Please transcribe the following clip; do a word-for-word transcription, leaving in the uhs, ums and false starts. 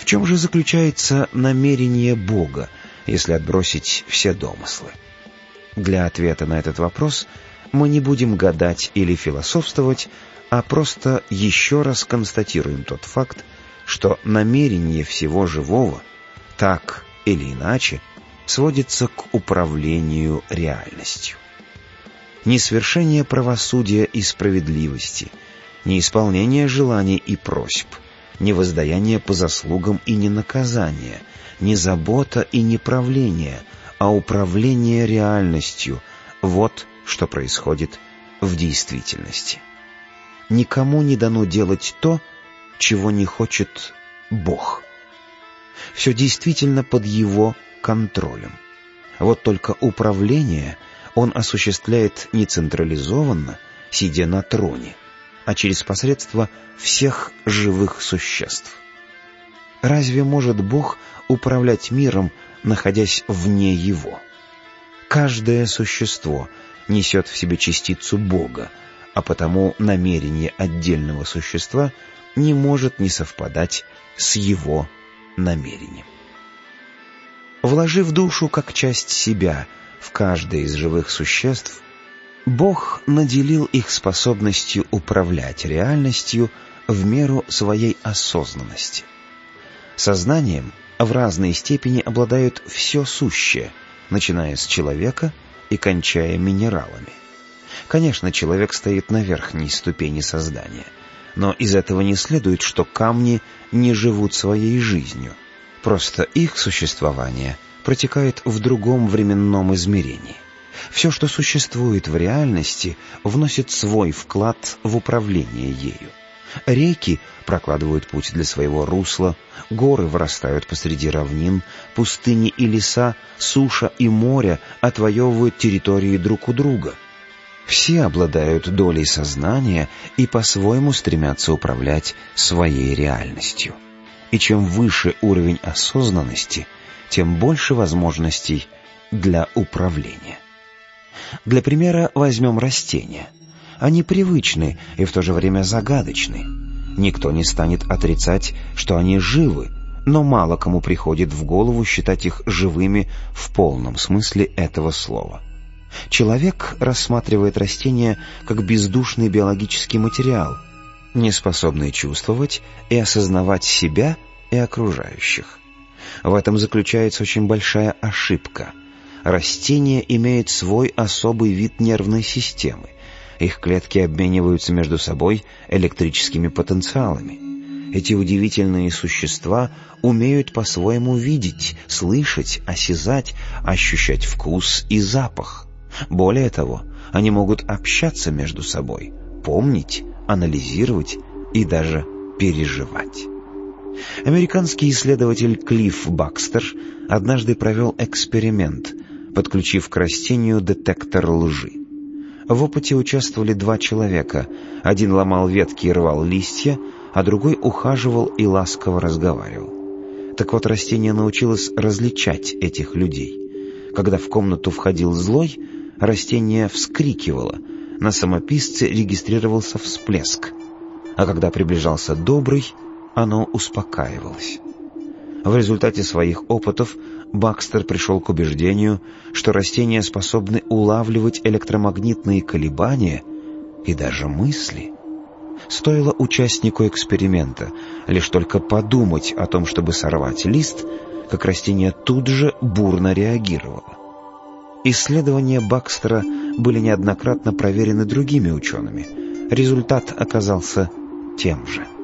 чем же заключается намерение Бога, если отбросить все домыслы? Для ответа на этот вопрос мы не будем гадать или философствовать, а просто еще раз констатируем тот факт, что намерение всего живого, так или иначе, сводится к управлению реальностью. Ни свершение правосудия и справедливости, ни исполнение желаний и просьб, ни воздаяние по заслугам и ни наказание, ни забота и ни правление, а управление реальностью — вот что происходит в действительности. Никому не дано делать то, чего не хочет Бог. Все действительно под Его контролем. Вот только управление Он осуществляет не централизованно, сидя на троне, а через посредство всех живых существ. Разве может Бог управлять миром, находясь вне Его? Каждое существо несет в себе частицу Бога, а потому намерение отдельного существа не может не совпадать с Его намерением. Вложив душу как часть себя в каждое из живых существ, Бог наделил их способностью управлять реальностью в меру своей осознанности. Сознанием в разной степени обладают все сущее, начиная с человека и кончая минералами. Конечно, человек стоит на верхней ступени создания, но из этого не следует, что камни не живут своей жизнью. Просто их существование протекает в другом временном измерении. Все, что существует в реальности, вносит свой вклад в управление ею. Реки прокладывают путь для своего русла, горы вырастают посреди равнин, пустыни и леса, суша и море отвоевывают территории друг у друга. Все обладают долей сознания и по-своему стремятся управлять своей реальностью. И чем выше уровень осознанности, тем больше возможностей для управления. Для примера возьмем растения. Они привычны и в то же время загадочны. Никто не станет отрицать, что они живы, но мало кому приходит в голову считать их живыми в полном смысле этого слова. Человек рассматривает растения как бездушный биологический материал, не способный чувствовать и осознавать себя и окружающих. В этом заключается очень большая ошибка. Растения имеют свой особый вид нервной системы. Их клетки обмениваются между собой электрическими потенциалами. Эти удивительные существа умеют по-своему видеть, слышать, осязать, ощущать вкус и запах. Более того, они могут общаться между собой, помнить, анализировать и даже переживать. Американский исследователь Клифф Бакстер однажды провел эксперимент, подключив к растению детектор лжи. В опыте участвовали два человека. Один ломал ветки и рвал листья, а другой ухаживал и ласково разговаривал. Так вот, растение научилось различать этих людей. Когда в комнату входил злой, растение вскрикивало, на самописце регистрировался всплеск, а когда приближался добрый, оно успокаивалось. В результате своих опытов Бакстер пришел к убеждению, что растения способны улавливать электромагнитные колебания и даже мысли. Стоило участнику эксперимента лишь только подумать о том, чтобы сорвать лист, как растение тут же бурно реагировало. Исследования Бакстера были неоднократно проверены другими учеными. Результат оказался тем же.